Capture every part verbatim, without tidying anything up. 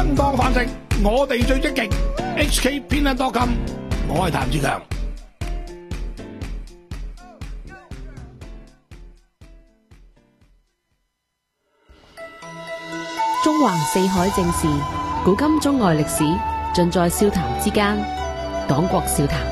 生當飯食，我哋最積極。H K 偏得多金，我係譚志強。 中橫四海正事，古今中外歷史，盡在笑談之間。黨國笑談。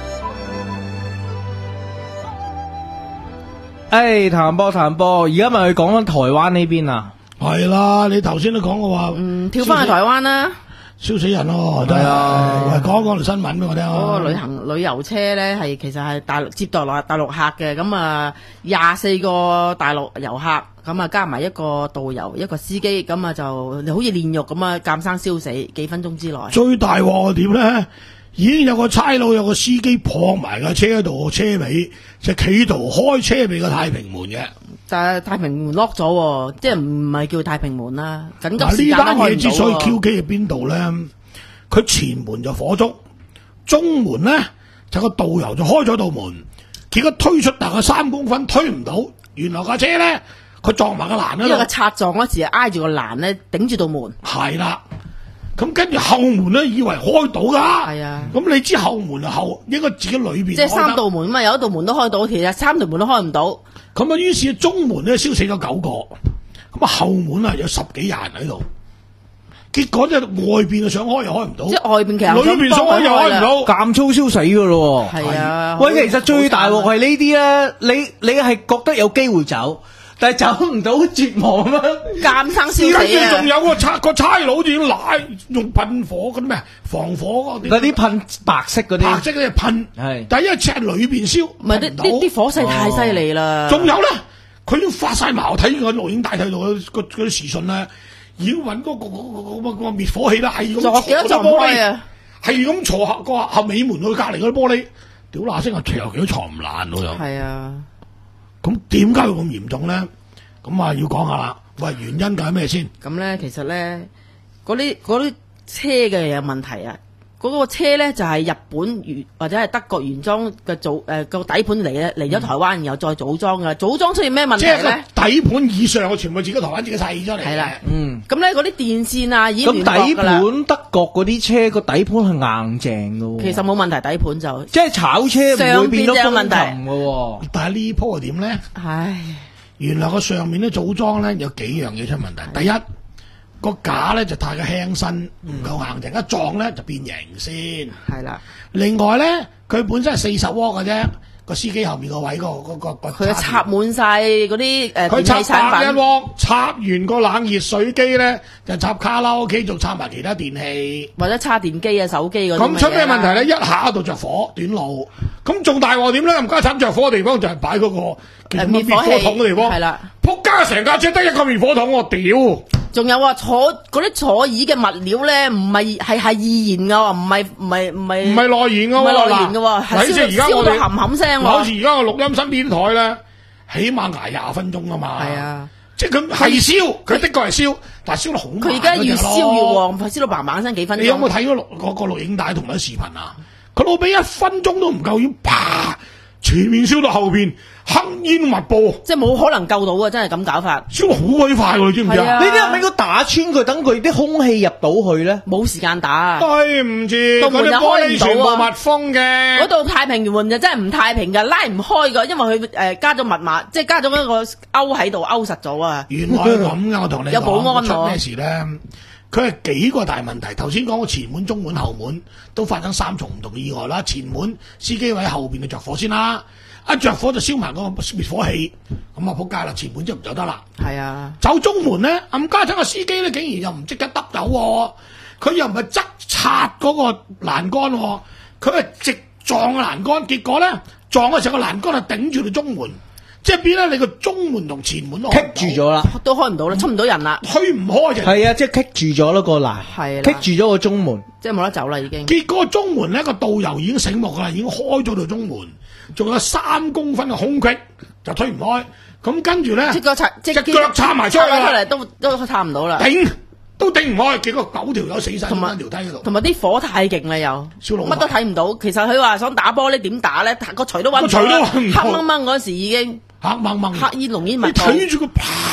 誒，譚波譚波，而家咪去講緊台灣呢邊啊？ 係啦，你頭先都講過話， 嗯，跳翻去台灣啦， 燒死人咯，真係。喂，講講條新聞俾我聽啊。 嗰個旅行旅遊車咧係其實係大陸接待落大陸客嘅，咁啊廿四個大陸遊客，咁啊加埋一個導遊一個司機，咁啊就好似煉獄咁啊，監生燒死幾分鐘之內。 最大鑊係點咧？已經有個差佬有個司機撲埋架車度車尾，就企圖開車尾個太平門嘅。 但係太平門 lock 咗，即係唔係叫太平門啦。緊急時呢間都開唔到。 單嘢之所以 Q K 喺邊度咧？佢前門就火燭，中門咧就個導遊就開咗道門，結果推出大概三公分推唔到，原來架車咧佢撞埋個欄嗰度。 因為個擦撞嗰時挨住個欄咧，頂住道門。 係啦。咁跟住後門咧，以為開到噶， 係啊。 咁你知後門後應該自己裏邊， 即係三道門嘛，有一道門都開到，其實三道門都開唔到。 咁啊，於是中門咧燒死咗九個，咁啊後門啊有十幾人喺度，結果就外邊啊想開又開唔到， 即係外邊其實裏邊想開又開唔到， 咁粗燒死噶咯。 係啊。 喂，其實最大鑊係呢啲咧，你你係覺得有機會走？但係走唔到，絕望啊！ 監生燒死啊！ 跟住仲有個差個差佬仲要拉用噴火嗰啲咩防火嗰啲， 嗰啲噴白色嗰啲， 白色嗰啲噴。係，但係因為只係裏邊燒， 唔係啲啲啲火勢太犀利啦。 仲有咧，佢都發晒矛，睇個錄影帶睇到嗰嗰嗰啲時訊咧，已經揾嗰個嗰個嗰個滅火器啦，係咁鑿幾多鑿玻璃啊！ 係咁鑿下個後尾門去隔離嗰啲玻璃，屌嗱聲啊！鑿幾多床唔爛喎又。係啊。 咁點解會咁嚴重咧？咁啊要講下啦。喂，原因係咩先？ 咁咧，其實咧，嗰啲嗰啲車嘅有問題啊。嗰、嗰個車咧就係、係、日本原或者係德國原裝嘅組誒個底盤嚟嘅，嚟咗台灣然後再組裝嘅。組裝出現咩問題咧？ 即係底盤以上嘅全部自己台灣自己砌出嚟。係啦， 嗯。 咁咧嗰啲電線啊已經咁底盤德國嗰啲車個底盤係硬淨嘅喎。 其實冇問題，底盤就即係炒車唔會變咗風問題琴嘅喎。 但係呢鋪係點咧？ 唉， 原來個上面咧組裝咧有幾樣嘢出問題。第一，個架咧就太過輕身，唔夠硬淨，一撞咧就變形先。 係啦。 另外咧，佢本身係四十窩嘅啫，個司機後面個位個嗰個個佢插滿晒嗰啲誒電器產品。 佢插百一窩，插完個冷熱水機咧，就插卡拉 OK，仲插埋其他電器， 或者插電機啊、手機嗰啲。 咁出咩問題咧？一下度着火，短路。咁仲大鑊點咧？唔加慘着火嘅地方就係擺嗰個滅火筒嘅地方。 係啦。仆街成架車得一個滅火筒，我屌！ 仲有啊，坐嗰啲坐椅嘅物料咧，唔係係係易燃噶，唔係唔係唔係唔係內燃噶， 唔係內燃噶， 係燒燒到冚冚聲。 好似而家個錄音新片台咧，起碼挨廿分鐘啊嘛。係啊，即係佢係燒，佢的確係燒，但係燒得好慢。 佢而家越燒越旺，燒到嘭嘭聲幾分鐘。 你有冇睇嗰錄嗰個錄影帶同埋視頻啊？佢老俾一分鐘都唔夠，要啪全面燒到後邊。黑煙密布， 即係冇可能救到啊！真係咁搞法， 燒好鬼快喎，你知唔知啊？ 呢啲係咪應該打穿佢，等佢啲空氣入到去咧？ 冇時間打啊！ 對唔住， 道門就開唔到啊！ 全部密封嘅， 嗰度太平門就真係唔太平㗎，拉唔開㗎，因為佢誒、呃、加咗密碼，即係加咗一個勾喺度勾實咗啊！ 原來係咁㗎，我同你講有保安出咩事咧？佢係幾個大問題。頭先講個前門、中門、後門都發生三重唔同嘅意外啦。前門司機位後邊就着火先啦。一着火就燒埋個滅火器，咁啊仆街啦！前門就唔走得啦。係啊，走中門咧，暗家陣個司機咧，竟然又唔即刻揼走喎，佢又唔係側插嗰個欄杆喎，佢係直撞個欄杆，結果咧撞嘅時候個欄杆係頂住到中門，即係變咧你個中門同前門都棘住咗啦， 都開唔到啦，出唔到人啦， 推唔開嘅。 係啊，即係棘住咗咯個欄， 係棘住咗個中門， 即係冇得走啦已經。 結果中門咧個導遊已經醒目啦，已經開咗道中門。仲有三公分嘅空隙就推唔開，咁跟住咧，隻腳插隻腳插埋出嚟， 都都插唔到啦， 頂都頂唔開，結果九條友死晒喺條梯嗰度。 同埋啲火太勁啦，又乜都睇唔到。其實佢話想打玻璃點打咧，個錘都揾唔到，黑掹掹嗰時已經黑掹掹， 黑煙濃煙密布。 你睇住佢啪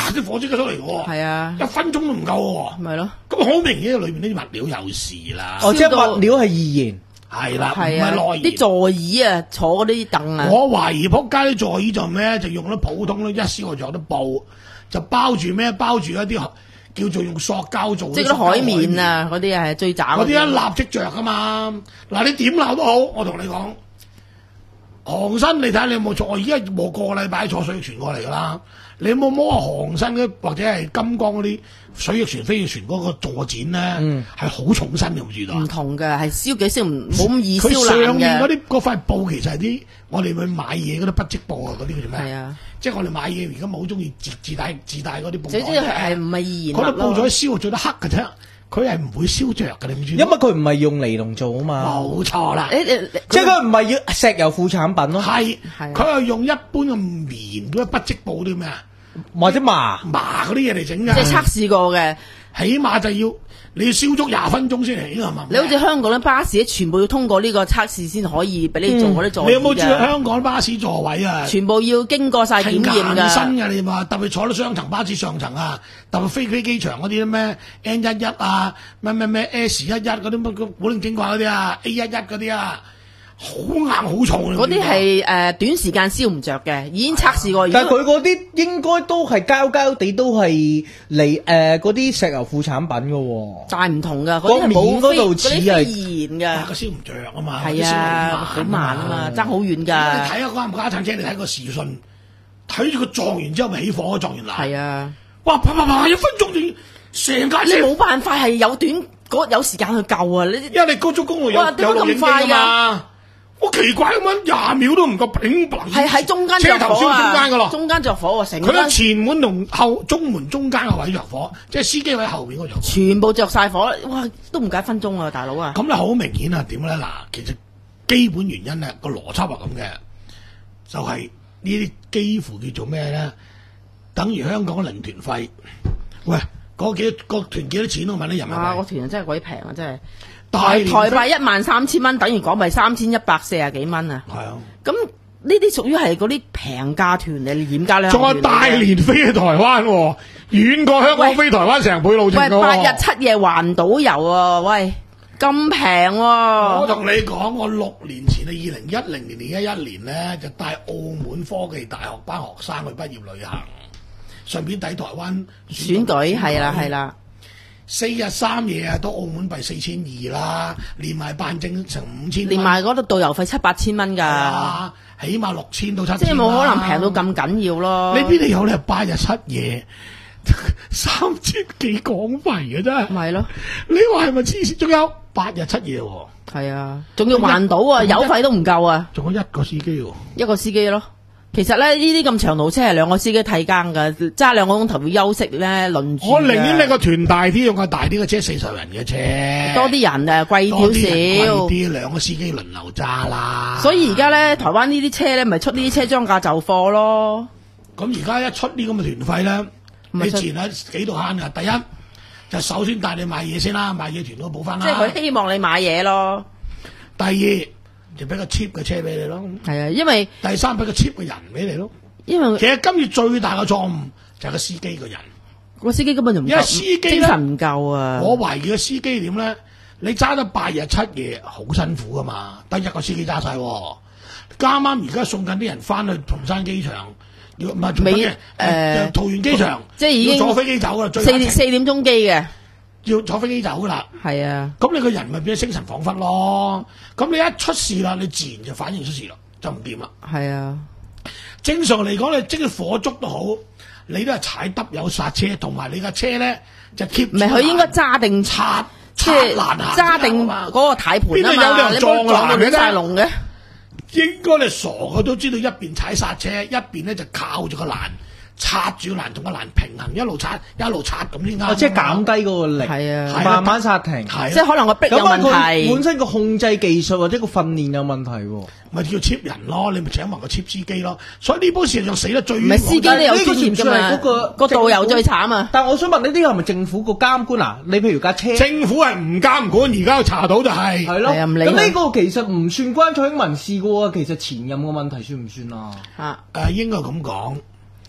啲火即刻出嚟喎， 係啊， 一分鐘都唔夠喎， 咪咯， 咁好明顯裏邊啲物料有事啦， 哦，即係物料係易燃。 係啦，唔係啊， 係內燃啲座椅啊，坐嗰啲凳啊， 我懷疑仆街啲座椅就咩，就用咗普通咧一燒就有得布，就包住咩，包住一啲叫做用塑膠做， 即係嗰啲海綿啊，嗰啲係最渣嗰啲一立即着噶嘛。嗱，你點鬧都好，我同你講，航身你睇下你有冇坐？我而家冇個禮拜坐水翼船過嚟噶啦，你有冇摸下航身嘅或者係金剛嗰啲水翼船、飛翼船嗰個座墊咧？係好、嗯、重身嘅，唔知道。 唔同嘅，係燒幾燒唔冇咁易燒佢爛上面嗰嘅。 啲嗰塊布其實係啲我哋去買嘢嗰啲不織布啊，嗰啲叫做咩？ 係啊， 即係我哋買嘢而家冇好中意自自帶自帶嗰啲布袋總之係唔係易燃嗰啲物咯？ 布咗燒最得黑嘅啫，佢係唔會燒着嘅，你唔知？ 因為佢唔係用尼龍做啊嘛， 冇錯啦。 誒誒， 即係佢唔係要石油副產品咯， 係係啊佢係用一般嘅棉嗰啲不織布啲咩啊或者麻麻嗰啲嘢嚟整㗎。 即係測試過嘅。 起碼就要你要燒足廿分鐘先嚟係嘛？ 你好似香港啲巴士全部要通過呢個測試先可以俾你做嗰啲座椅㗎。 你有冇注意香港巴士座位啊？ 全部要經過晒檢驗係硬身㗎。 嘅，你話特別坐到雙層巴士上層啊，特別飛飛機場嗰啲咩 N 一一啊，咩咩咩 S 一一嗰啲乜古靈精怪嗰啲啊 ，A 一一嗰啲啊，好硬好重啊！ 嗰啲係誒短時間燒唔着嘅，已經測試過。 但係佢嗰啲應該都係膠膠地，都係嚟誒嗰啲石油副產品嘅喎。 但係唔同㗎，嗰啲係個面冇飛嗰度似係嗰啲飛燃㗎。 個燒唔着啊嘛， 係啊，好慢啊嘛，爭好遠你㗎。 睇下嗰架架撐車，你睇個時訊，睇住佢撞完之後咪起火，撞完嗱。 係啊， 哇！啪啪啪，一分鐘就成架車， 你冇辦法係有短嗰有時間去救啊！你因為你高速公路有哇點解有錄影機咁快㗎㗎嘛。好奇怪咁樣，廿秒都唔夠，砰砰係喺中間着車頭燒火中間㗎咯啊！。中間着火喎，成佢喺間前門同後中門中間個位着火，即係司機位後邊嗰着火。 全部着晒火，哇！都唔夠一分鐘啊，大佬啊！ 咁咧好明顯啊，點咧嗱？其實基本原因咧個邏輯係咁嘅，就係呢啲幾乎叫做咩咧？等於香港嘅零團費。喂，嗰幾個團幾多錢？我問你人民啊， 幣個團真係鬼平啊，真係大台台年飛幣一萬三千蚊，等於港幣三千一百四十幾蚊啊！ 係啊， 咁呢啲屬於係嗰啲平價團嚟，廉價兩仲有大年飛去台灣喎，遠過香港飛台灣成倍路程喂， 㗎喎八日七夜環島遊啊！喂，咁平喎！ 我同你講，我六年前啊，二零一零年而家一年咧，就帶澳門科技大學班學生去畢業旅行，順便抵台灣選舉係啦係啦， 四日三夜啊，都澳門幣四千二啦，連埋辦證成五千， 連埋嗰度導遊費七八千蚊㗎， 啊，起碼六千到七千， 即係冇可能平到咁緊要咯。 你邊度有咧？八日七夜三千幾港幣嘅啫， 咪係咯？ 你話係咪黐線？仲有八日七夜喎， 係啊，仲要環島啊， 一油費都唔夠啊， 仲有一個司機喎。 一個司機咯。其實咧，呢啲咁長途車係兩個司機替更㗎，揸兩個鐘頭要休息咧，輪住㗎。 我寧願你個團大啲，用個大啲嘅車，四十人嘅車， 多啲人誒，貴多啲人貴少少。 啲，兩個司機輪流揸啦。 所以而家咧，台灣呢啲車咧，咪出呢啲車裝價就貨咯。 咁而家一出呢咁嘅團費咧， 咪出你前喺幾度慳㗎？第一就首先帶你買嘢先啦，買嘢團都補翻啦。 即係佢希望你買嘢咯。 第二就俾個 cheap 嘅車俾你咯。 係啊，因為第三俾個 cheap 嘅人俾你咯。 因為其實今次最大嘅錯誤就係個司機個人。 個司機根本就唔夠， 因為司機呢精神唔夠啊。 我懷疑個司機點咧？你揸得八日七夜好辛苦噶嘛，得一個司機揸晒。啱啱而家送緊啲人翻去松山機場，要唔係未誒誒桃園機場， 即係已經要坐飛機走噶啦，最四點四點鐘機嘅。 要坐飛機走噶啦。 係啊， 咁你個人咪變咗精神恍惚咯。咁你一出事啦，你自然就反應出事啦，就唔掂啦。 係啊， 正常嚟講，你即係火燭都好，你都係踩得有剎車，同埋你架車咧就 keep 唔係佢應該揸定擦即係擦爛下揸定嗰個軚盤啊邊度有嘛， 人撞你冇撞到亂爛嘅啫晒龍嘅。 應該你傻嘅都知道，一邊踩剎車，一邊咧就靠住個欄，擦住個欄同個欄平衡，一路擦一路擦咁先啱。 哦，即係減低嗰個力， 係啊係慢慢剎停。 係即係可能個壁有問咁佢題本。身個控制技術或者個訓練有問題喎。 咪叫 cheap 人咯，你咪請埋個 cheap 司機咯。所以呢波事實上死得最唔係司機都有專業㗎呢個算唔算係嘛嗰個， 個導遊最慘啊！ 但我想問呢啲係咪政府個監管啊？你譬如架車政府係唔監管，而家查到就係、 係咯， 係啊唔理佢咁呢個其實唔算關蔡英文事嘅喎，其實前任嘅問題算唔算啊？ 嚇， 誒、應該咁講。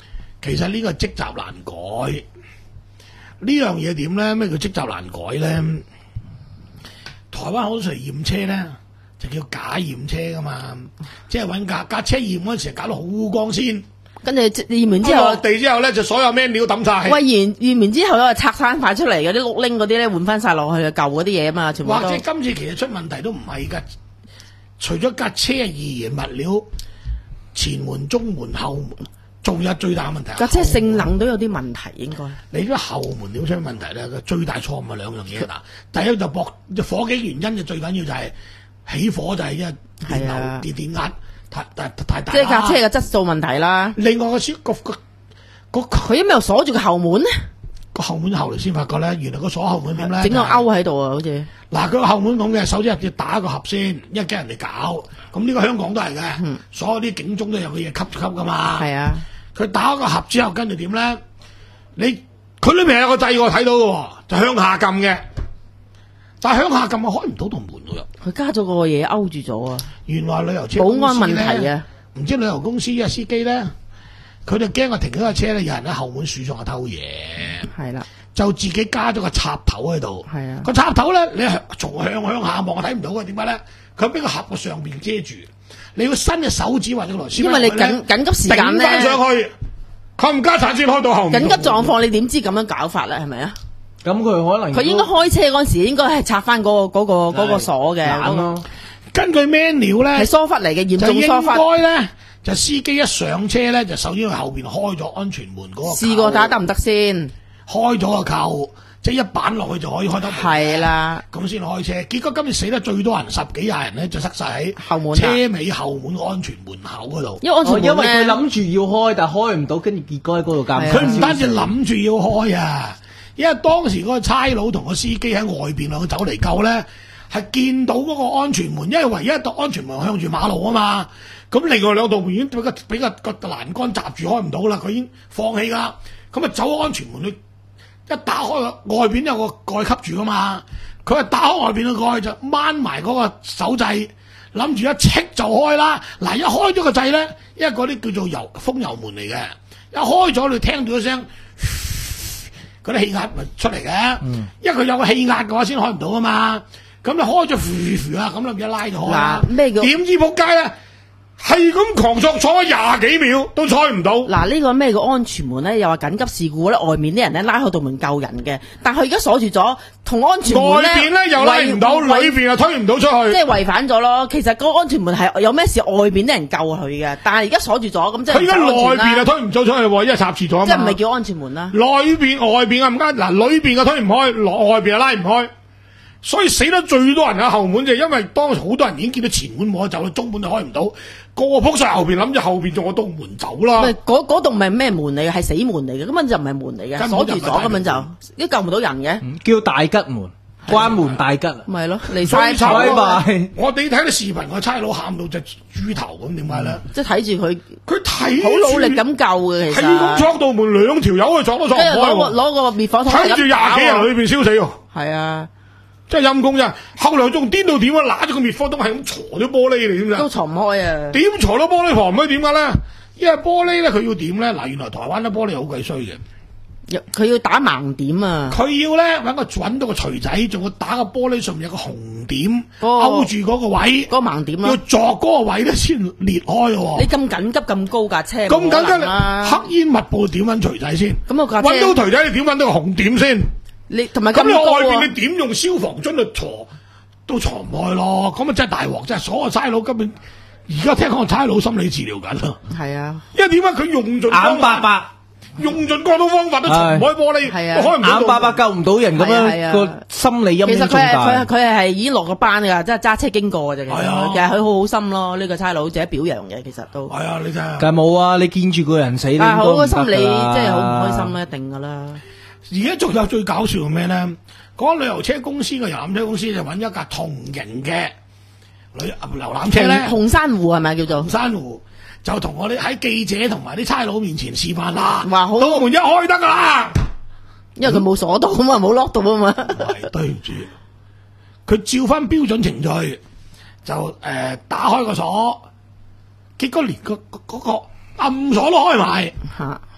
其實呢個積習難改，呢樣嘢點咧？咩叫積習難改咧？台灣好多時驗車咧，就叫假驗車噶嘛，即係揾架架車驗嗰陣時搞到好污光先， 跟住驗完之落後， 地之後咧就所有咩料抌晒。 喂驗驗完之後咧拆翻塊出嚟嗰啲碌拎嗰啲咧換翻晒落去嘅舊嗰啲嘢啊嘛，全部都或者今次其實出問題都唔係㗎，除咗架車係易燃物料，前門、中門、後門，仲有最大嘅問題。 架車性能都有啲問題應該。 你啲後門點出問題咧？最大錯誤係兩樣嘢嗱，第一就駁火警原因就最緊要就係起火就係因為電流係啊電電壓太太太大啦。 即係架車嘅質素問題啦。 另外個小個個個佢因為又鎖住個後門咧， 個後門後嚟先發覺咧，原來個鎖後門點咧？ 整個勾喺度啊，好似。 嗱，佢個後門咁嘅，首先要打個盒先，因為驚人哋搞。咁呢個香港都係嘅， 嗯所有啲警鐘都有個嘢吸吸噶嘛。 係啊， 佢打個盒之後，跟住點咧？你佢裏面有個掣我睇到嘅喎，就向下撳嘅。但係向下撳我開唔到道門㗎。 佢加咗個嘢勾住咗啊！ 原來旅遊車保公司安問題咧啊！ 唔知旅遊公司嘅司機咧，佢就驚我停咗架車咧，有人喺後門樹上偷嘢， 係啦， 就自己加咗個插頭喺度。 係啊個插頭咧，你係從向向下望，我睇唔到嘅。點解咧？佢俾個盒個上邊遮住，你要伸隻手指或者個螺絲， 因為你緊緊急時間頂翻上咧， 去，冚家鏟先開到後面。 緊急狀況你點知咁樣搞法咧？係咪啊？ 咁佢可能佢應該開車嗰陣時應該係拆翻嗰個嗰個嗰個鎖嘅，嗰個懶咯。 根據 manual 咧係，疏忽嚟嘅，嚴就應重疏忽。 該咧，就司機一上車咧，就首先去後邊開咗安全門嗰個。 試過睇下得唔得先？ 開咗個扣，即係一板落去就可以開得門。 係啦， 咁先開車。結果今次死得最多人，十幾廿人咧，就塞晒喺後門啊車尾後門個安全門口嗰度。 因為安全哦，因為佢門咧， 諗住要開，但係開唔到，跟住結果喺嗰度監。 係啊佢唔單止諗住要開啊，因為當時嗰個差佬同個司機喺外邊兩個走嚟救咧，係見到嗰個安全門，因為唯一一道安全門向住馬路啊嘛。咁另外兩道門已經俾個俾個個欄杆閘住開唔到啦，佢已經放棄啦。咁啊走安全門去。一打開個外邊有個蓋吸住噶嘛，佢係打開外邊個蓋就掹埋嗰個手掣，諗住一戚就開啦。嗱，一開咗個掣咧，因為嗰啲叫做油風油門嚟嘅，一開咗你聽到一聲嗰啲氣壓咪出嚟嘅， 嗯、 因為佢有個氣壓嘅話先開唔到啊嘛。咁你開咗呼呼啊，咁你一拉就開啦。 嗱咩叫點知仆街咧？係咁狂作坐咗廿幾秒都開唔到。 嗱呢個咩叫安全門咧？又話緊急事故咧，外面啲人咧拉開道門救人嘅，但係佢而家鎖住咗，同安全門外邊咧又拉唔到，裏違邊又推唔到出去。 即係違反咗咯。其實嗰個安全門係有咩事，外邊啲人救佢嘅，但係而家鎖住咗，咁即係佢而家內邊啊， 啊推唔到出去喎，因為插住咗啊嘛。 即係唔係叫安全門啦？ 內邊外邊啊唔啱，嗱裏邊啊推唔開，內外邊啊拉唔開，所以死得最多人喺後門就係因為當時好多人已經見到前門冇得走啦，中門就開唔到，個個撲晒後邊諗住後邊仲有道門走啦。 喂，嗰嗰棟唔係咩門嚟嘅，係死門嚟嘅，根本就唔係門嚟嘅， 根本鎖住咗， 就唔係大根本就門都救唔到人嘅， 叫大吉門，關門大吉啊！ 咪係咯，離最晒拜慘啊拜我哋睇到視頻個差佬喊到隻豬頭咁，點解咧？ 即係睇住佢佢睇好努力咁救嘅，其係咁實闖道門，兩條友去闖都闖唔跟住攞個開喎。 攞個滅火筒睇住廿幾人裏邊燒死喎。 係啊， 真係陰公啫！後來仲癲到點啊？揦住個滅火筒係咁鋤咗玻璃嚟，點都咋？ 藏唔開啊！ 點鋤到玻璃防唔開？點解咧？因為玻璃咧，佢要點咧？嗱，原來台灣啲玻璃好鬼衰嘅。 佢要打盲點啊！ 佢要咧揾個揾到個錘仔，仲要打個玻璃上面有個紅點， 嗰個勾住嗰個位， 嗰個盲點要咯。 鑿嗰個位咧先裂開你喎。 咁緊急咁高架車， 咁緊冇可能急， 啦！ 黑煙密布，點揾錘仔先？ 咁個架車揾到錘仔，你點揾到個紅點先？ 你同埋咁你外咁高啊邊你！點用消防樽去鋤都鋤唔開咯？咁啊真係大鑊，真係所有差佬根本而家聽講差佬心理治療緊啦。 係啊， 因為點解佢用盡眼白白， 用盡各種方法都鋤唔開玻璃， 係啊開唔到眼白白救唔到人咁係啊係啊樣，個心理陰影重其實佢係佢係大。 佢係係已經落個班㗎，即係揸車經過嘅啫。其實係啊其實佢好好心咯，呢個差佬值得表揚嘅。其實都， 係啊，你睇下。 梗係冇啊！你見住個人死，你但係好個個心理即係好唔開心啦，一定㗎啦。 而家仲有最搞笑係咩咧？嗰、個旅遊車公司嘅遊覽車公司就揾一架同型嘅旅遊覽車咧， 紅珊瑚係咪叫做紅？珊瑚就同我哋喺記者同埋啲差佬面前示範啦。 話好道門一開得㗎啦。 因為佢冇鎖到啊嘛，冇 lock 到啊嘛。 係對唔住，佢照翻標準程序就誒、呃、打開個鎖，結果連個嗰個暗鎖都開埋。 嚇！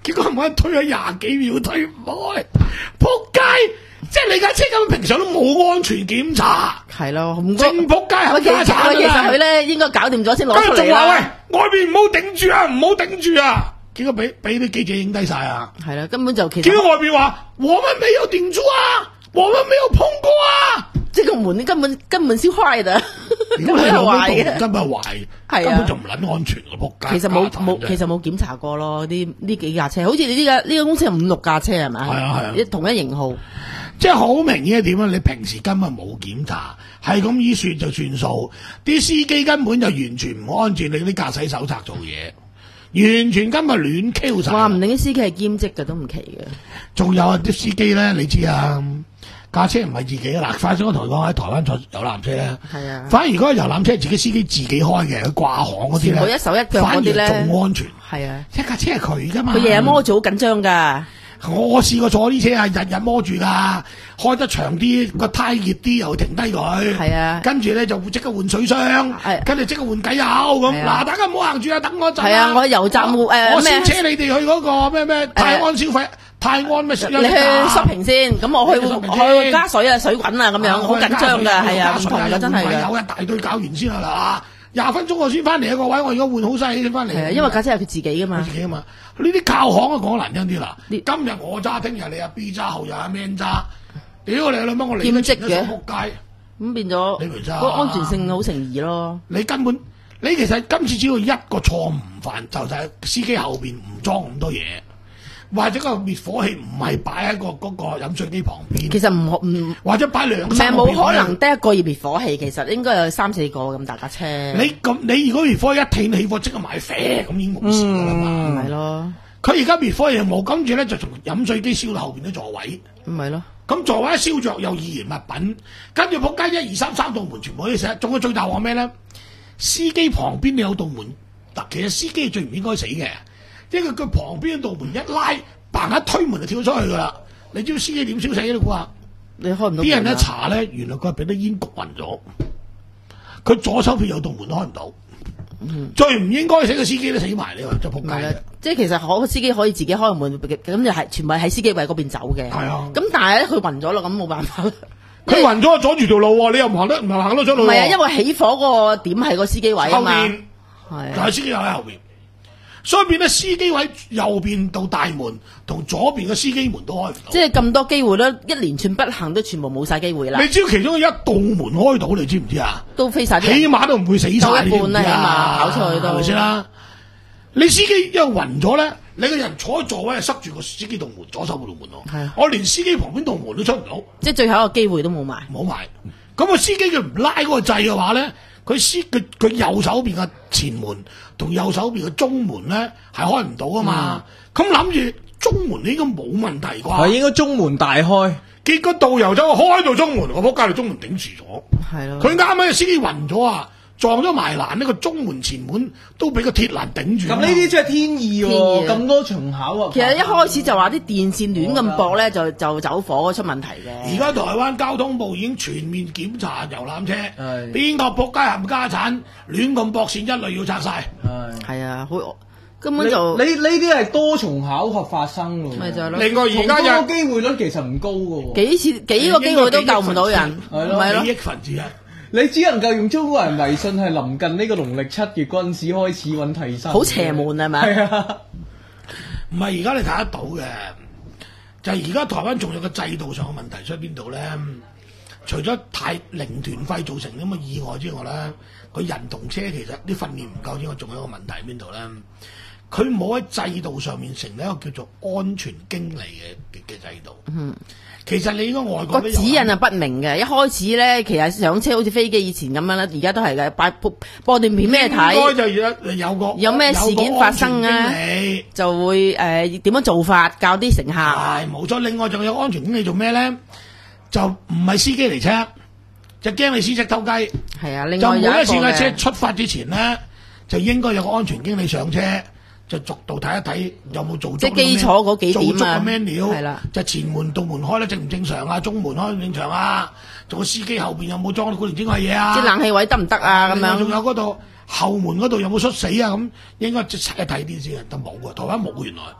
結果唔可以推咗廿幾秒推唔開，仆街！即係你架車根本平常都冇安全檢查， 係咯，唔該正仆街冚家產其實佢啊！ 咧應該搞掂咗先攞跟住仲話出嚟啦。 喂，外邊唔好頂住啊，唔好頂住啊！結果俾俾啲記者影低晒啊！ 係啦，根本就其結實果外邊話我們沒有頂住啊，我們沒有碰過啊！ 即係個門根本根本燒壞的， 如果你老母壞嘅道門。根本係壞， 係啊根本就唔撚安全個仆街。 其實冇家產啫冇其實冇檢查過咯，呢呢幾架車，好似你呢架呢個公司有五六架車係咪？ 係啊係啊一同一型號。 即係好明顯係點啊？你平時根本冇檢查，係咁依說就算數。啲司機根本就完全唔按住你啲駕駛手冊做嘢，完全今日亂 Q 晒。 話唔定啲司機係兼職嘅都唔奇嘅。 仲有啊啲司機咧，你知啊，架車唔係自己啊嗱。快啲我同你講喺台灣坐遊覽車咧， 係啊反而如果遊覽車自己司機自己開嘅，佢掛行嗰啲全部咧， 一手一腳反而嗰啲咧仲安全。 係啊， 一架車係佢噶嘛， 佢日日摸住好緊張㗎。 我試過坐啲車啊，日日摸住噶，開得長啲，個胎熱啲又停低佢。 係啊跟住咧就會即刻換水箱， 係跟住即刻換偈油咁。 係啊嗱，大家唔好行住啊，等我一陣。 係啊我喺油站誒我咩先車你哋去嗰個咩咩泰安消費，泰安咩？ 你去 shopping 先，咁我去你去 shopping 我去先加水啊、水滾啊咁樣，好緊張㗎，係啊，唔同㗎，真係㗎。 有一大堆搞完先啦，廿分鐘我先翻嚟一個位，我而家換好晒先翻嚟。 係啊，因為架車係佢自己㗎嘛自。己啊嘛，呢啲靠行啊講難聽啲啦。 呢今日我揸，聽日你阿 B 揸，後日阿 Man 揸。屌你兩蚊，我理得兼職嘅前一手仆街。 咁變咗你明咋個安全性好成疑咯。 你根本你其實今次只要一個錯誤唔犯，就就係司機後邊唔裝咁多嘢，或者個滅火器唔係擺喺個嗰個飲水機旁邊， 其實唔可唔或者擺兩唔係三個冇可滅火器能得一個要滅火器，其實應該有三四個咁大架車。 你咁你如果滅火器一停起火，即刻買啡咁已經冇事㗎啦嘛。 唔係咯， 佢而家滅火器又冇，跟住咧就從飲水機燒到後邊啲座位。 唔係咯， 咁座位一燒着有易燃物品，跟住仆街一二三三道門全部都寫，仲有最大鑊咩咧？司機旁邊你有道門，嗱其實司機最唔應該死嘅，因為佢旁邊道門一拉，嘭一推門就跳出去噶啦。你知道司機點燒死你估下？ 你開唔到門啊。 啲人一查咧，原來佢係俾啲煙焗暈咗，佢左手邊有道門都開唔到。最唔應該死嘅司機都死埋，你話真係仆唔係啦街嘅。， 即係其實可司機可以自己開門，咁就係全部喺司機位嗰邊走嘅。 係啊咁但係咧佢暈咗咯，咁冇辦法啦。 佢暈咗阻住條路喎，你又唔行得，唔係行得出路喎。 唔係啊，因為起火嗰個點係個司機位啊嘛。 後邊係啊就係司機位喺後邊，所以變咧司機位右邊到大門同左邊嘅司機門都開唔到。 即係咁多機會咧，一連串不幸都全部冇晒機會啦你，只要其中一道門開到，你知唔知啊？ 都飛晒啲人。 起碼都唔會死晒， 到一半啦你知唔知啊起碼跑出去都係咪先啦？你司機因為暈咗咧，你個人坐喺座位係塞住個司機道門，左手嗰道門咯係啊。 我連司機旁邊道門都出唔到， 即係最後一個機會都冇埋。 冇埋。咁個司機佢唔拉嗰個掣嘅話咧，佢司佢佢右手邊嘅前門同右手邊嘅中門咧係開唔到噶嘛。咁諗住中門應該冇問題係啩？ 應該中門大開。 結果導遊走開到中門，我仆街，條中門頂住咗。 係咯。 佢啱啱個司機暈咗啊，撞咗埋欄，呢個中門前門都俾個鐵欄頂住。 咁呢啲真係天意天喎， 意啊咁多重巧啊！ 其實一開始就話啲電線亂咁駁咧，就就走火出問題嘅。 而家台灣交通部已經全面檢查遊覽車， 係邊個仆街冚家產亂咁駁線，一律要拆晒。 係係啊，好根你本就你呢啲係多重巧合發生喎。 咪就係咯。 另外而而家有家個機會率其實唔高嘅喎。 幾次幾個機會都救唔到人， 係咯咪咯幾。億分之一。 你只能夠用中國人迷信係臨近呢個農曆七月嗰陣時開始揾替身。 好邪門係咪？ 係啊， 唔係而家你睇得到嘅，就係而家台灣仲有個制度上嘅問題出喺邊度咧？除咗太零團費造成咁嘅意外之外咧，佢人同車其實啲訓練唔夠之外，仲有一個問題喺邊度咧？佢冇喺制度上面成立一個叫做安全經理嘅嘅制度。嗯，其實你應該外國個都有指引啊不明嘅，一開始咧其實上車好似飛機以前咁樣啦，而家都係嘅，擺播播段片咩應該睇， 就有有個有咩事件發生啊有個安全經理就會誒點樣做法，教啲乘客。 係冇錯，另外仲有安全經理做咩咧？就唔係司機嚟 check，就驚你司機偷雞。 係啊，另就外有一個每一次架車嘅出發之前咧，就應該有個安全經理上車，就逐度睇一睇有冇做足即係基礎嗰幾點啊做足個 menu 係啦就前門道門開得正唔正常啊，中門開唔正常啊，仲有司機後邊有冇裝啲古靈精怪嘢啊？ 即係冷氣位得唔得啊？咁另外仲樣有嗰度後門嗰度有冇摔死啊？咁應該即係睇一睇啲先，但冇啊，台灣冇原來，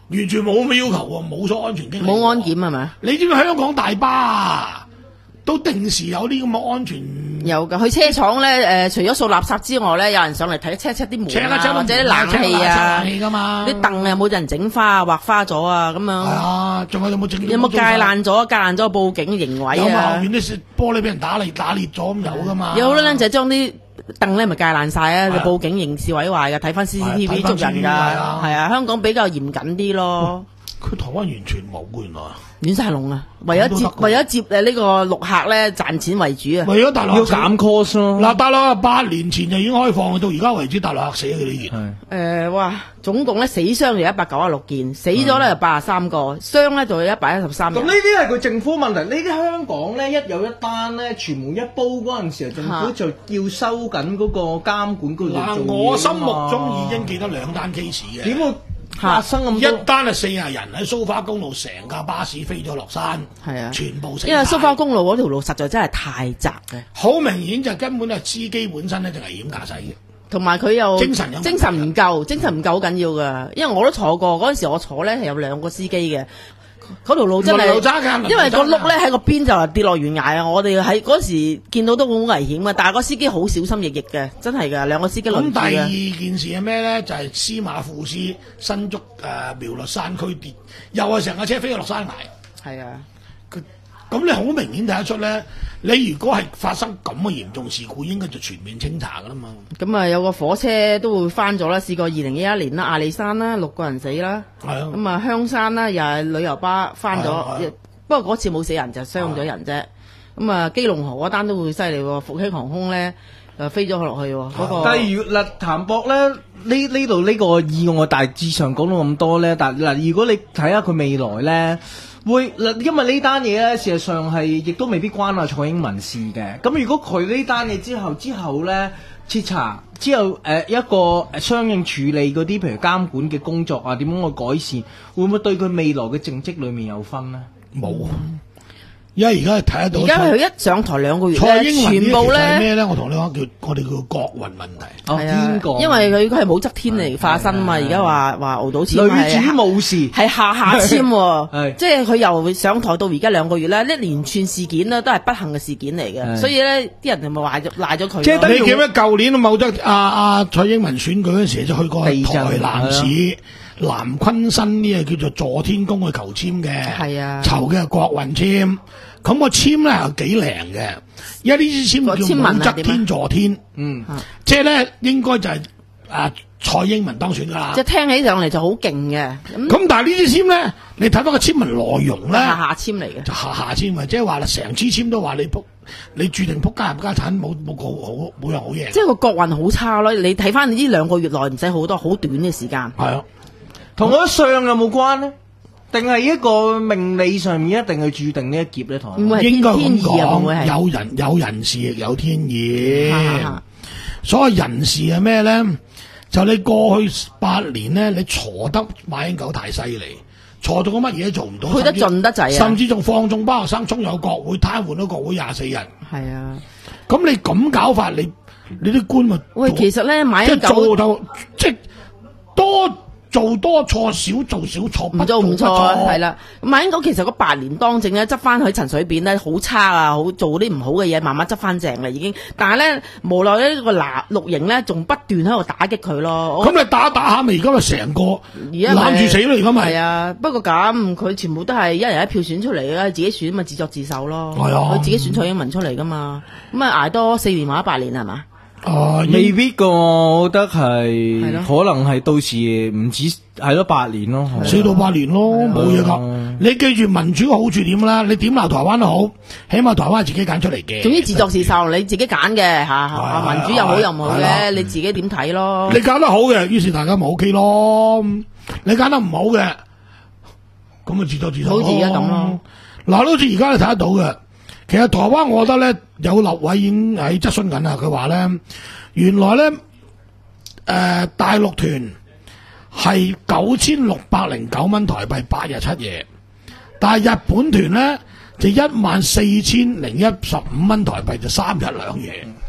完全冇咩要求喎，冇所安全經理喎， 冇安檢係咪？ 你知唔知香港大巴啊，都定時有啲咁嘅安全？ 有㗎，去車廠咧，誒、除咗掃垃圾之外咧，有人上嚟睇 check check 啲門啊， 車啦車或者啲冷氣啊， 冷氣㗎嘛， 啲凳有冇人整花啊、畫花咗啊，咁係樣。 啊，仲有有冇整？ 有冇界爛咗？界爛咗報警刑位有冇後啊？ 面啲玻璃俾人打裂打裂咗咁有㗎嘛？ 有好多僆仔將啲凳咧咪界爛晒啊，就係啊報警刑事毀壞㗎，睇翻 C C T V 係睇返捉人 C C T V 㗎， 係啊係啊，香港比較嚴謹啲咯。 佢台灣完全冇㗎原來， 亂晒龍啊！為咗接咁都得㗎為咗接誒呢個陸客咧賺錢為主啊！ 為咗大陸客死要減 cost 咯。 嗱，大陸八年前就已經開放，到而家為止大陸客死咗幾多件？ 係誒、哇！總共咧死傷就一百九十六件，死咗咧就八十三個，傷咧就有一百一十三人咁呢。啲係佢政府問題，呢啲香港咧一有一單咧，傳媒一煲嗰陣時候，政府就要收緊嗰個監管嗰度做嘢嗱， 㗎嘛我心目中已經記得兩單 case 嘅。 點會發生咁一多？ 單係四廿人喺蘇花公路，成架巴士飛咗落山， 係啊全部死晒。 因為蘇花公路嗰條路實在真係太窄嘅， 好明顯就根本係司機本身咧就危險駕駛嘅。 同埋佢又精神有問題精神唔夠，精神唔夠好緊要噶。因為我都坐過嗰陣時，我坐咧係有兩個司機嘅。嗰條路真係輪流揸㗎輪流揸㗎， 因為個轆咧喺個邊就跌落懸崖啊！我哋喺嗰時見到都好危險啊，但係個司機好小心翼翼嘅，真係㗎，兩個司機輪咁第住嘅。 二件事係咩咧？就係、司馬庫斯新竹誒、呃苗栗山區跌，又係成架車飛咗落山崖。 係啊， 佢咁你好明顯睇得出咧，你如果係發生咁嘅嚴重事故，應該就全面清查㗎啦嘛。 咁啊有個火車都會翻咗啦，試過二零一一年啦，阿里山啦，六個人死啦。 係啊， 咁啊香山啦，又係旅遊巴翻咗係啊係啊， 不過嗰次冇死人就傷咗人啫。咁啊基隆河嗰單都會犀利喎，復興航空咧就飛咗落去喎，嗰、個。 但係如嗱譚博咧，呢呢度呢個意外大致上講到咁多咧，但嗱如果你睇下佢未來咧，會嗱因為呢單嘢咧，事實上係亦都未必關阿蔡英文事嘅。咁如果佢呢單嘢之後之後咧徹查之後，誒、呃、一個誒相應處理嗰啲譬如監管嘅工作啊，點樣去改善，會唔會對佢未來嘅政績裡面有分咧？ 冇，因為而家睇得到。 而家佢一上台兩個月咧， 蔡英文全部呢其實係咧咩咧？我同你講叫我哋叫國運問題。 哦， 係啊邊個？ 因為佢佢係武則天嚟化身啊嘛，而家話話熬到簽女係主無事。 係下下簽係喎，即係佢由上台到而家兩個月咧，一連串事件咧都係不幸嘅事件嚟嘅， 係所以咧啲人就咪賴咗賴咗佢咯。 即係等於你記唔記得舊年某得阿阿蔡英文選舉嗰陣時就去過地震台南市南昆新呢個叫做佐天宮去求簽嘅， 係啊籌嘅係國運簽。咁個簽咧係幾靈嘅，因為呢支簽個簽叫武則文係點啊天助天， 嗯。 即係咧應該就係、啊蔡英文當選㗎啦即。係聽起上嚟就好勁嘅，咁咁但係呢支簽咧，你睇翻個簽文內容咧， 下下簽嚟嘅。 就下下簽嘅，即係話啦，成支簽都話你撲，你注定撲家入家產，冇冇好好冇人好嘢。 即係個國運好差咯，你睇翻呢兩個月內唔使好多，好短嘅時間。 係啊。 同嗰相有冇關呢？定係一個命理上面一定係注定呢一劫咧？台灣唔會係應該咁天意啊會唔會講， 係有人有人事亦有天意哈哈哈。 所謂人事係咩咧？就你過去八年咧，你坐得馬英九太犀利，坐到個乜嘢都做唔到， 去得甚至盡得滯啊甚至仲放縱包學生衝入國會，癱瘓咗國會廿四日。 係啊， 咁你咁搞法，你你啲官咪喂，其實咧馬即係英九做到即係多做多錯，少做少錯， 唔做唔不錯，係啦。馬英九其實嗰八年當政咧，執翻佢陳水扁咧，好差啊，好做啲唔好嘅嘢，慢慢執翻正啦已經。但係咧，無奈呢個藍綠營咧，仲不斷喺度打擊佢咯。我咁你打打下咪而家咪成個而家咪攬住死咯，而家咪係啊，不過咁佢全部都係一人一票選出嚟嘅，自己選咪自作自受咯。 係啊佢自己選蔡英文出嚟噶嘛，咁啊捱多四年或者八年係嘛？ 啊未必噶，我覺得係係咯可能係到時唔止係咯八年咯， 四到八年咯，冇嘢係啊噶。你記住民主嘅好處點啦？你點鬧台灣都好，起碼台灣係自己揀出嚟嘅。 總之自作自受，你自己揀嘅嚇嚇，民主又好又唔好係啦嘅，你自己點睇咯？ 你揀得好嘅，於是大家咪 O K 咯。你揀得唔好嘅，咁咪自作自受咯。 好似而家咁咯。 嗱，好似而家你睇得到嘅，其實台灣我覺得咧有立委已經喺質詢緊啦。佢話咧，原來咧誒、呃、大陸團係九千六百零九蚊台幣八日七夜，但係日本團咧就一萬四千零一十五蚊台幣就三日兩夜。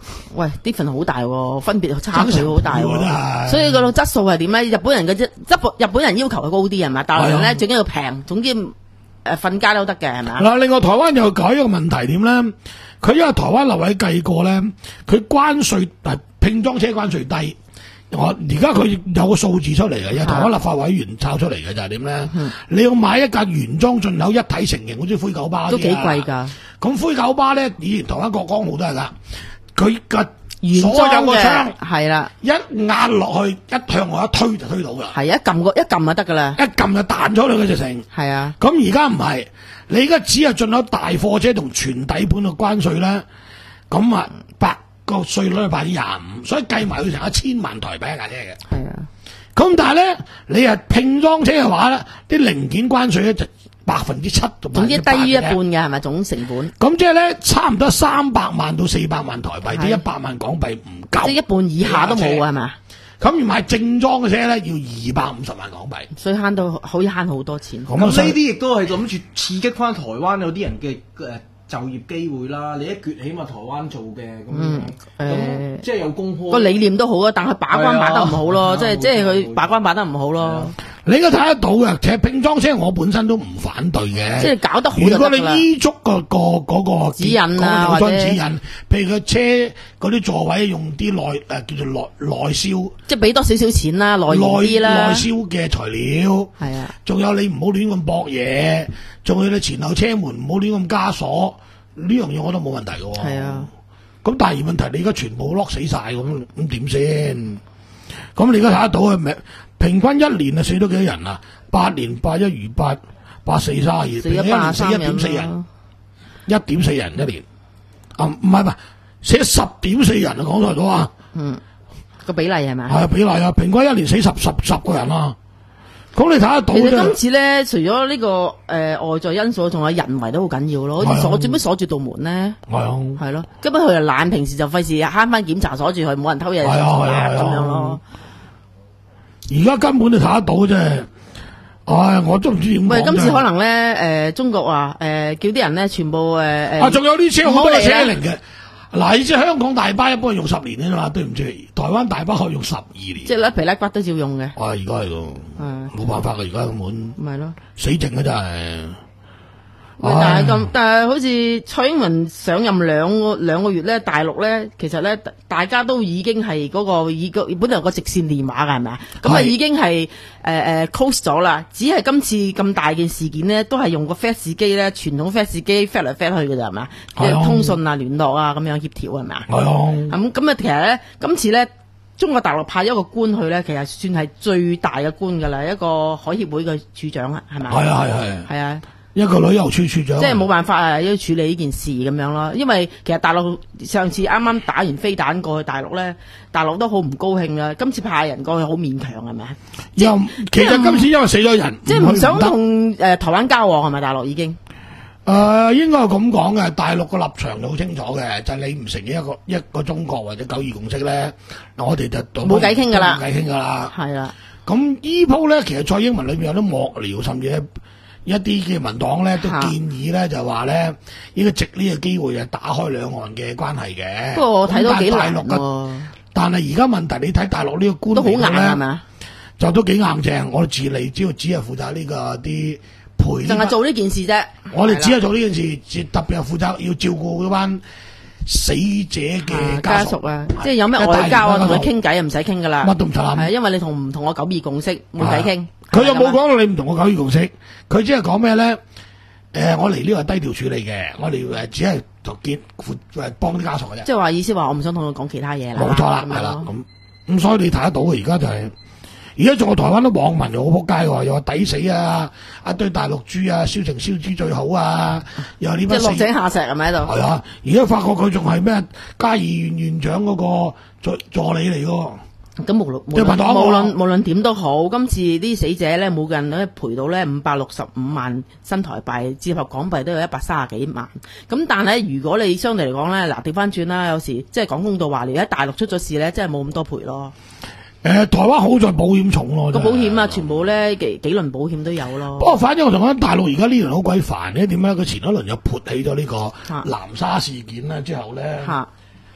喂，啲份好大喎，分別差距好大爭成倍喎真喎， 係所以個質素係點咧？日本人嘅質，日本人要求係高啲係咪？大陸人係啊咧最緊要平，總之誒瞓街都得嘅係咪啊？ 嗱，另外台灣又改一個問題點咧？佢因為台灣立委計過咧，佢關稅誒拼裝車關稅低。我而家佢有個數字出嚟嘅，有台灣立法委員抄出嚟嘅就係點咧？ 嗯你要買一架原裝進口一體成型，好似灰狗巴都幾啲啊貴㗎。 咁灰狗巴咧，以前台灣國光號都係㗎，佢嘅所原裝有個槍嘅係啦， 一壓落去，一向外一推就推到㗎啦， 係一撳個一撳就得㗎啦。 一撳就彈咗你嘅直情。 係啊， 咁而家唔係，你而家只係進口大貨車同全底盤嘅關稅咧，咁啊百個稅率係百分之廿五，所以計埋佢成一千萬台幣一架車嘅。 係啊， 咁但係咧，你係拼裝車嘅話咧，啲零件關稅咧就百分之七到百總之分之八低於一半嘅。 嘅係咪總成本？ 咁即係咧，差唔多三百萬到四百萬台幣， 係即一百萬港幣唔夠。 即係一半以下都冇啊，係咪？ 咁要買正裝嘅車咧，要二百五十萬港幣。 所以慳到可以慳好多錢。 咁啊， 咁呢所以啲亦都係諗住刺激翻台灣有啲人嘅誒就業機會啦。你一崛起嘛，台灣做嘅咁樣， 嗯咁誒即係有公開個理念都好啊，但係把關把得唔好咯，即係係啊即係冇錯佢把關把得唔好咯， 你而家睇得到嘅，其實拼裝車我本身都唔反對嘅。 即係搞得好如果你就得㗎啦。 依足個個嗰個指引啊嗰個有或者張指引，譬如佢車嗰啲座位用啲內誒叫做內內銷即係俾多少少錢啦，耐用啲內啦內。銷嘅材料， 係啊， 仲有你唔好亂咁駁嘢，仲有你前後車門唔好亂咁加鎖，呢樣嘢我都冇問題嘅喎。 係啊， 咁但係問題你而家全部 lock 死晒咁，咁點先？咁你而家睇得到嘅咪平均一年啊死咗幾多人啊？八年八一如八，八四三二， 死平均一咗八十三年死一點四人人， 啦。 一點四人一年。啊，唔係唔係，死咗十點四人啊！講台到啊， 嗯，個比例係咪？ 係啊，比例啊，平均一年死十十十個人啊。咁你睇得到其實今啫。 次咧，除咗呢、個誒、呃外在因素，仲有人為都好緊要咯。好似係啊鎖做咩鎖住道門咧？ 係啊。 係咯，根本佢又懶，平時就費事慳翻檢查鎖住佢，冇人偷嘢係啊係啊係啊咁樣咯。 而家根本你睇得到啫。唉，我都唔知點講喂，今次真係可能咧，誒、中國話誒、叫啲人咧，全部誒誒， 啊，仲有啲車好多係唔好嚟啦車齡嘅。嗱，你知香港大巴一般係用十年嘅嘛，對唔住，台灣大巴可以用十二年。 即係甩皮甩骨都照用嘅， 啊，而家係咯， 嗯冇辦法嘅，而家根本咪咯。 死剩啊，真係。 喂但係咁，但係好似蔡英文上任兩個兩個月咧，大陸咧其實咧大家都已經係嗰、個已個本來有個直線電話㗎係咪啊？咁啊係已經係誒誒 close 咗啦，只係今次咁大件事件咧，都係用個 fax 機咧，傳統 fax 機 fax 嚟 fax 去㗎咋係咪啊？即係啊係通訊啊、聯絡啊咁樣協調係咪啊？ 係啊， 咁咁啊，其實咧，今次咧，中國大陸派一個官去咧，其實算係最大嘅官㗎啦，一個海協會嘅處長啊，係咪？ 係啊，係係係啊。 一個旅遊處處長， 即係冇辦法啊，要處理呢件事咁樣咯。因為其實大陸上次啱啱打完飛彈過去大陸咧，大陸都好唔高興啦。今次派人過去好勉強係咪？ 又其實今次因為死咗人， 即係唔想去得同誒台灣交往係咪？大陸已經誒、呃，應該係咁講嘅。大陸個立場就好清楚嘅，就係、你唔承認一個一個中國或者九二共識咧，我哋就冇偈傾㗎啦冇偈傾㗎啦。 係啦， 咁依鋪咧，其實蔡英文裏邊有啲幕僚，甚至一啲嘅民黨咧都嚇建議咧，就話咧應該藉呢個機會啊，打開兩岸嘅關係嘅。 不過我睇到幾難咁但係大陸嘅， 喎， 但係而家問題，你睇大陸呢個官都好硬僚咧， 係咪啊？ 就都幾硬正。我哋治理只要只係負責呢、個啲陪， 淨係做呢件事啫。 我哋只係係做呢件事，只特別係負責要照顧嗰班死者啦嘅啊家屬屬啊，即係有咩外交啊，同佢傾偈啊，唔使傾噶啦。 乜都唔使諗係因為你同唔同我九二共識冇偈傾。 佢又冇係咪咁啊講到你唔同我九二共識，佢只係講咩咧？誒、我嚟呢個係低調處理嘅，我哋誒只係就見負誒幫啲家屬嘅啫。 即係話意思話，我唔想同佢講其他嘢啦。 冇錯啦， 咁樣係啦， 咯咁咁所以你睇得到嘅而家就係、而家仲有台灣啲網民又好撲街喎，又話抵死啊，一堆大陸豬啊，燒成燒豬最好啊，又話呢即班死係落井下石係咪喺度？ 係啊！而家發覺佢仲係咩嘉義縣縣長嗰個助助理嚟㗎。 咁無論無論即係拍檔喎無論無論點都好，今次啲死者咧每個人咧賠到咧五百六十五萬新台幣，折合港幣都有一百三十幾萬。咁但係如果你相對嚟講咧，嗱調翻轉啦，有時即係講公道話，你喺大陸出咗事咧，真係冇咁多賠咯。 誒、台灣好在保險重咯， 個真係保險啊，全部咧幾幾輪保險都有咯。 不過反正我同講大陸而家呢輪好鬼煩嘅，點解佢前一輪又潑起咗呢個嚇南沙事件咧之後咧， 嚇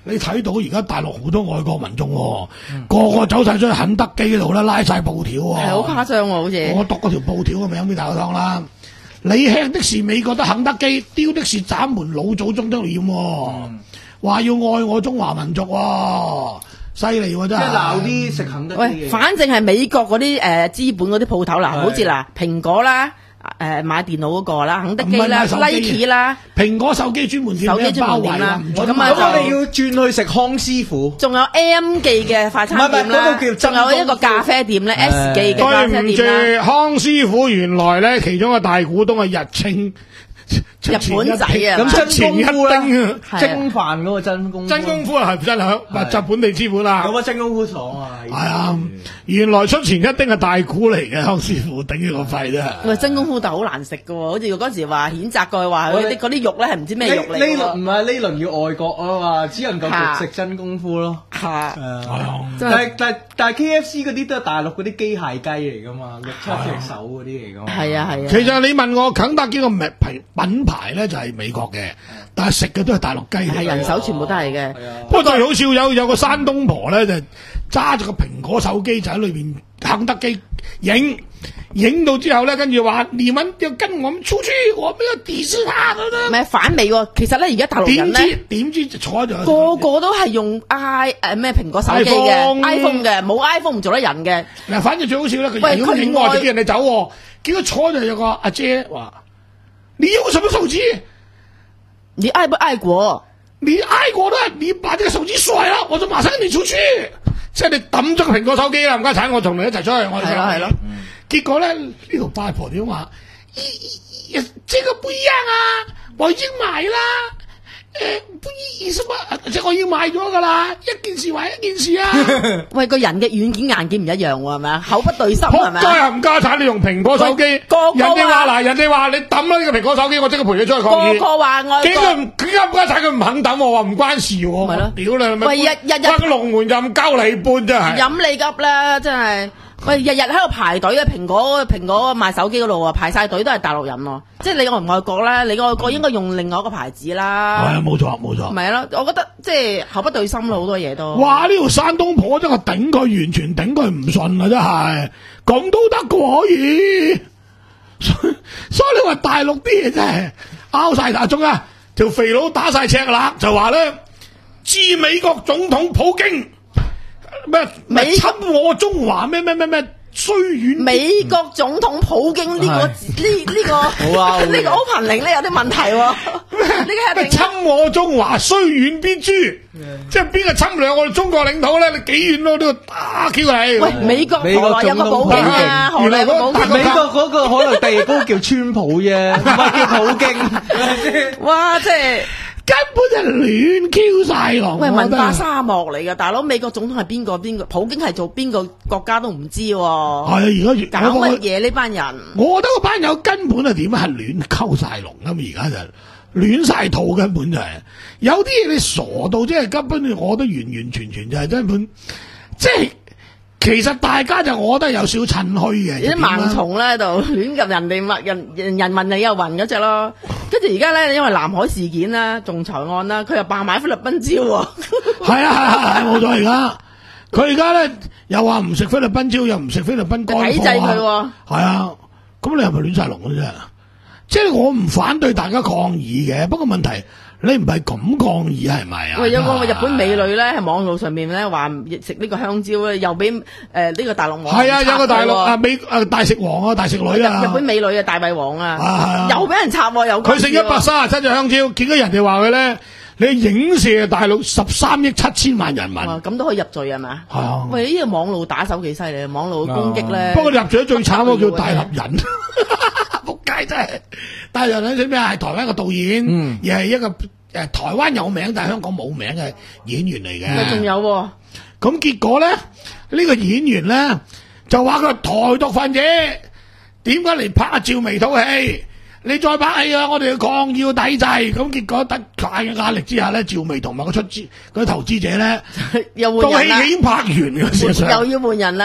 你睇到而家大陸好多外國民眾、喎，嗯、個個走晒出去肯德基度咧，拉晒布條喎， 係好誇張喎，好似我讀嗰條布條嘅名俾大家聽啦。你吃的是美國的肯德基，丟的是咱們老祖宗的臉、喎，話、嗯、要愛我中華民族、喎，犀利喎真係。 即係鬧啲食肯德基嘅。 喂，反正係美國嗰啲誒資本嗰啲鋪頭啦，好似嗱蘋果啦。誒買電腦嗰個啦，肯德基啦 ，Nike 啦， 蘋果手機專門店， 手機專門店啦， 咁啊我哋要轉去食康師傅， 仲有 M 記嘅快餐店啦，仲有一個咖啡店咧 ，S 記嘅咖啡店啦。 對唔住，康師傅原來咧其中嘅大股東係日清。 日本仔啊， 咁真功夫咧， 啊、 蒸飯嗰個真功夫， 真功夫係真響，咪就本地資本啦。 咁啊真功夫爽啊！ 係啊，原來出前一丁係大股嚟嘅，康師傅頂住個肺啫。 喂，真功夫就好難食噶喎，好似嗰時話譴責佢話嗰啲嗰啲肉咧係唔知咩肉嚟。 呢輪唔係呢輪要外國啊嘛，只能夠食真功夫咯。 係， 但係但係但係 K F C 嗰啲都係大陸嗰啲機械雞嚟噶嘛，六七隻手嗰啲嚟噶嘛。 係啊係啊。 其實你問我肯德基個名品牌咧就係美國嘅，但係食嘅都係大陸雞嚟。 係人手全部都係嘅。 不過最好笑有有個山東婆咧就揸住個蘋果手機就喺裏邊肯德基影影到之後咧，跟住話你們要跟我們出去，我們要抵制他咁樣。 唔係反美喎，其實咧而家大陸人咧點知就坐喺度個個都係用 i 誒咩蘋果手機嘅 iPhone 嘅，冇 iPhone 唔做得人嘅。 嗱，反正最好笑咧，佢影影我就叫人哋走，結果坐就有個阿姐話。你用什麼手機？ 你愛不愛國？ 你愛國的，你把這個手機甩了，我就馬上跟你出去。即係你抌咗個蘋果手機啦，唔該產，我同你一齊出去。我係咯係咯。 嗯、結果咧呢條八婆點話？咦，這個不一樣啊！我已經買啦。誒，不意思嘛，即係我已經買咗噶啦，一件事還一件事啊！ 喂，個人嘅軟件硬件唔一樣喎，係咪啊？口不對心係咪啊？ 仆街冚家產，你用蘋果手機，人哋話嗱，人哋話你抌啦呢個蘋果手機，我即刻陪你出去抗議。 個個話愛國， 幾個佢冚家產佢唔肯抌，我話唔關事喎。 咪咯， 屌你咪！ 喂，日日日翻龍門任交你搬真係。 飲你急啦，真係。喂，日日喺度排隊啊！蘋果蘋果賣手機嗰度啊，排晒隊都係大陸人喎。即係你愛唔愛國咧？你愛國應該用另外一個牌子啦。 係啊，冇錯冇錯。 咪係咯，我覺得即係口不對心咯，好多嘢都。 哇！呢條山東婆真係頂佢，完全頂佢唔順啊！真係咁都得嘅可以。所以所以你話大陸啲嘢真係拗晒大中啊！條肥佬打晒赤啦，就話咧，致美國總統普京。咩？美侵我中華咩咩咩咩衰遠？ 美國總統普京呢、這個呢呢、這個好啊呢個 opening 咧有啲問題喎、啊。呢個係侵我中華雖遠必誅，即係邊個侵略我哋中國領土咧？你幾遠咯？呢個打 Q 你。 喂，美國何來有個普京啊？何來有個普京？ 美國嗰個可能地高叫川普啫，唔係叫普京。 哇！即係。 根本就亂 Q 晒咯！ 喂，文化沙漠嚟噶，大佬美國總統係邊個？邊個？普京係做邊個國家都唔知喎。係啊， 而家搞乜嘢呢班人？ 我覺得嗰班友根本係點啊？係亂溝晒龍咁，而家就亂晒肚，根本就係、是、有啲嘢你傻到即係根本，我覺得完完全全就係根本即係。其實大家就我覺得有少趁虛嘅， 有啲盲從咧就亂入人哋物人人人民你又暈嗰隻咯，跟住而家咧因為南海事件啦、仲裁案啦，佢又扮買菲律賓蕉喎。係啊係啊係冇錯，而家佢而家咧又話唔食菲律賓蕉，又唔食菲律賓乾貨， 抵制佢喎。 係啊，咁你係咪亂晒龍嘅啫？即係我唔反對大家抗議嘅，不過問題。你唔係咁抗議係咪啊？ 喂，有個日本美女咧，喺網路上面咧話食呢個香蕉咧，又俾誒呢個大陸網係啊，有個大陸啊美啊大食王啊大食女啊， 日本美女啊大胃王啊， 啊又俾人插喎，又佢食一百三十七隻香蕉，見到人哋話佢咧，你影射大陸十三億七千萬人民， 咁都可以入罪係咪？ 係啊。 喂，呢個網路打手幾犀利，網路攻擊咧。 不過入罪最慘嗰個叫大立人，仆街真係大立人係咩啊？係台灣個導演， 嗯、 而係一個。誒，台灣有名但係香港冇名嘅演員嚟嘅。 仲有喎， 咁結果咧，呢、呢個演員咧就話佢台獨分子，點解嚟拍趙薇套戲？你再拍戲啊，我哋要抗議要抵制。咁結果得大嘅壓力之下咧，趙薇同埋個出資嗰啲投資者咧， 又換人啦。 套戲已經拍完嘅，事實上又要換人啦。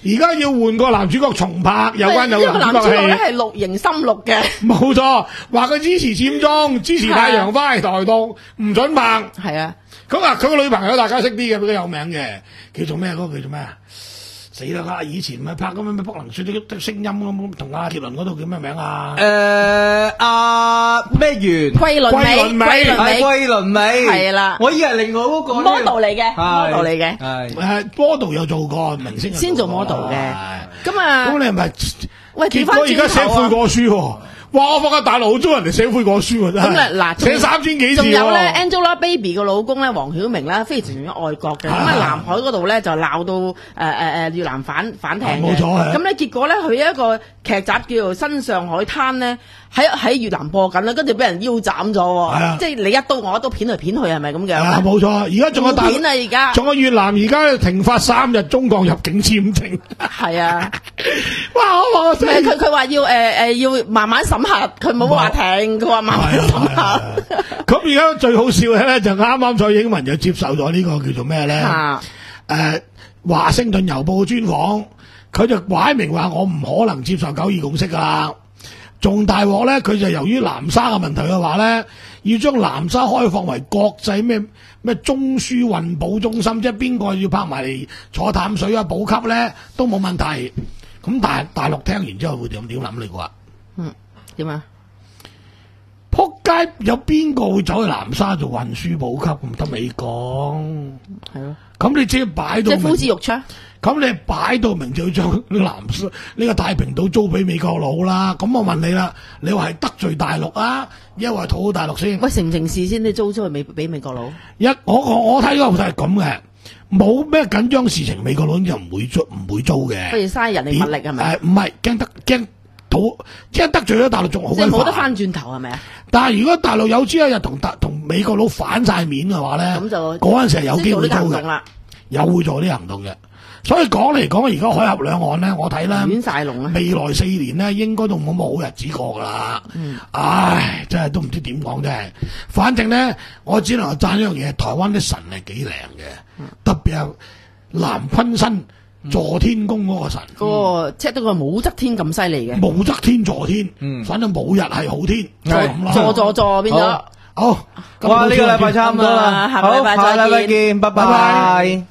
而家要換個男主角重拍有關有因為個男男主角戲。 主角咧係綠營深綠嘅， 冇錯，話佢支持佔中，支持太陽花嚟台獨，唔准拍。 係啊， 咁啊，佢個女朋友大家識啲嘅，比較有名嘅，叫做咩？嗰、個叫做咩啊？死啦！啊，以前咪拍咁樣咩不能説的聲音咁，同阿傑倫嗰度叫咩名啊？ 誒阿咩源桂綸鎂， 桂綸鎂桂綸係鎂桂綸鎂係啦我以為另外嗰個 model 嚟嘅係 ，model 嚟嘅， 係誒 model 有做過，明星有先做過 model 嘅係。 咁啊咁，你係咪？ 喂， 結調翻果而家寫轉頭啊！ 悔過書喎。哇！我發覺大陸好中意人哋寫悔過書喎，真係。 咁咧嗱，仲寫三千幾字仲有咧喎。 ，Angelababy 個老公咧，黃曉明咧，非常之愛國嘅。咁啊， 係南海嗰度咧就鬧到誒誒誒越南反反艇嘅。 冇錯係咁咧結果咧，佢有一個劇集叫做《新上海灘》咧，喺喺越南播緊啦，跟住俾人腰斬咗喎。 係啊即係你一刀我一刀，片嚟片去係咪咁啊， 樣？ 冇錯。而家仲有大陸片啊！而家仲有越南而家停發三日中國入境簽證。 係啊， 哇！我話唔係佢佢話要誒誒要慢慢審核，佢冇話停，佢話慢慢審係啊核。 咁而家最好笑嘅咧，就啱啱蔡英文就接受咗呢個叫做咩咧？ 啊誒華盛頓郵報專訪，佢就擺明話我唔可能接受九二共識噶啦。仲大鑊咧，佢就由於南沙嘅問題嘅話咧，要將南沙開放為國際咩咩中樞運補中心，即係邊個要拍埋嚟坐淡水啊補給咧都冇問題。咁大大陸聽完之後會點點諗你估啊？ 嗯，點啊？ 撲街有邊個會走去南沙做運輸補給咁得你講？ 係咯， 咁你即係擺到明即係呼之欲出。 咁你擺到明就要將呢個南沙呢個太平島租俾美國佬啦。咁我問你啦，你話係得罪大陸啊，抑或係討好大陸先？ 喂，成唔成事先？你租出去美俾美國佬？ 一我我我睇嗰個係咁嘅，冇咩緊張事情，美國佬就唔會租唔會租嘅。 不如嘥人力物力係咪？ 誒唔係驚得驚討，即係得罪咗大陸仲好即係鬼煩。 冇得翻轉頭係咪啊？ 但係如果大陸有朝一日同大同美國佬反晒面嘅話咧， 咁就嗰陣時係有機會租嘅即係做呢個行動，啦， 有會做呢個行動嘅。所以講嚟講，而家海峽兩岸咧，我睇咧亂晒龍啊！ 未來四年咧，應該都冇乜好日子過噶啦。 嗯唉，真係都唔知點講真係。反正咧，我只能夠讚一樣嘢，台灣啲神係幾靚嘅， 嗯特別係南昆生坐天宮嗰個神， 嗰個即係到個武則天咁犀利嘅， 武則天坐天， 嗯反正冇日係好天，就係咁啦。 坐坐坐變咗好。 好，咁哇！呢個禮拜差差唔多啦， 下個禮拜好下個禮拜再見見，拜拜拜拜。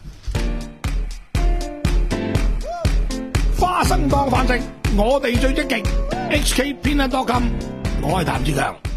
花生當飯食，我哋最積極。H K 偏得多金，我係譚志強。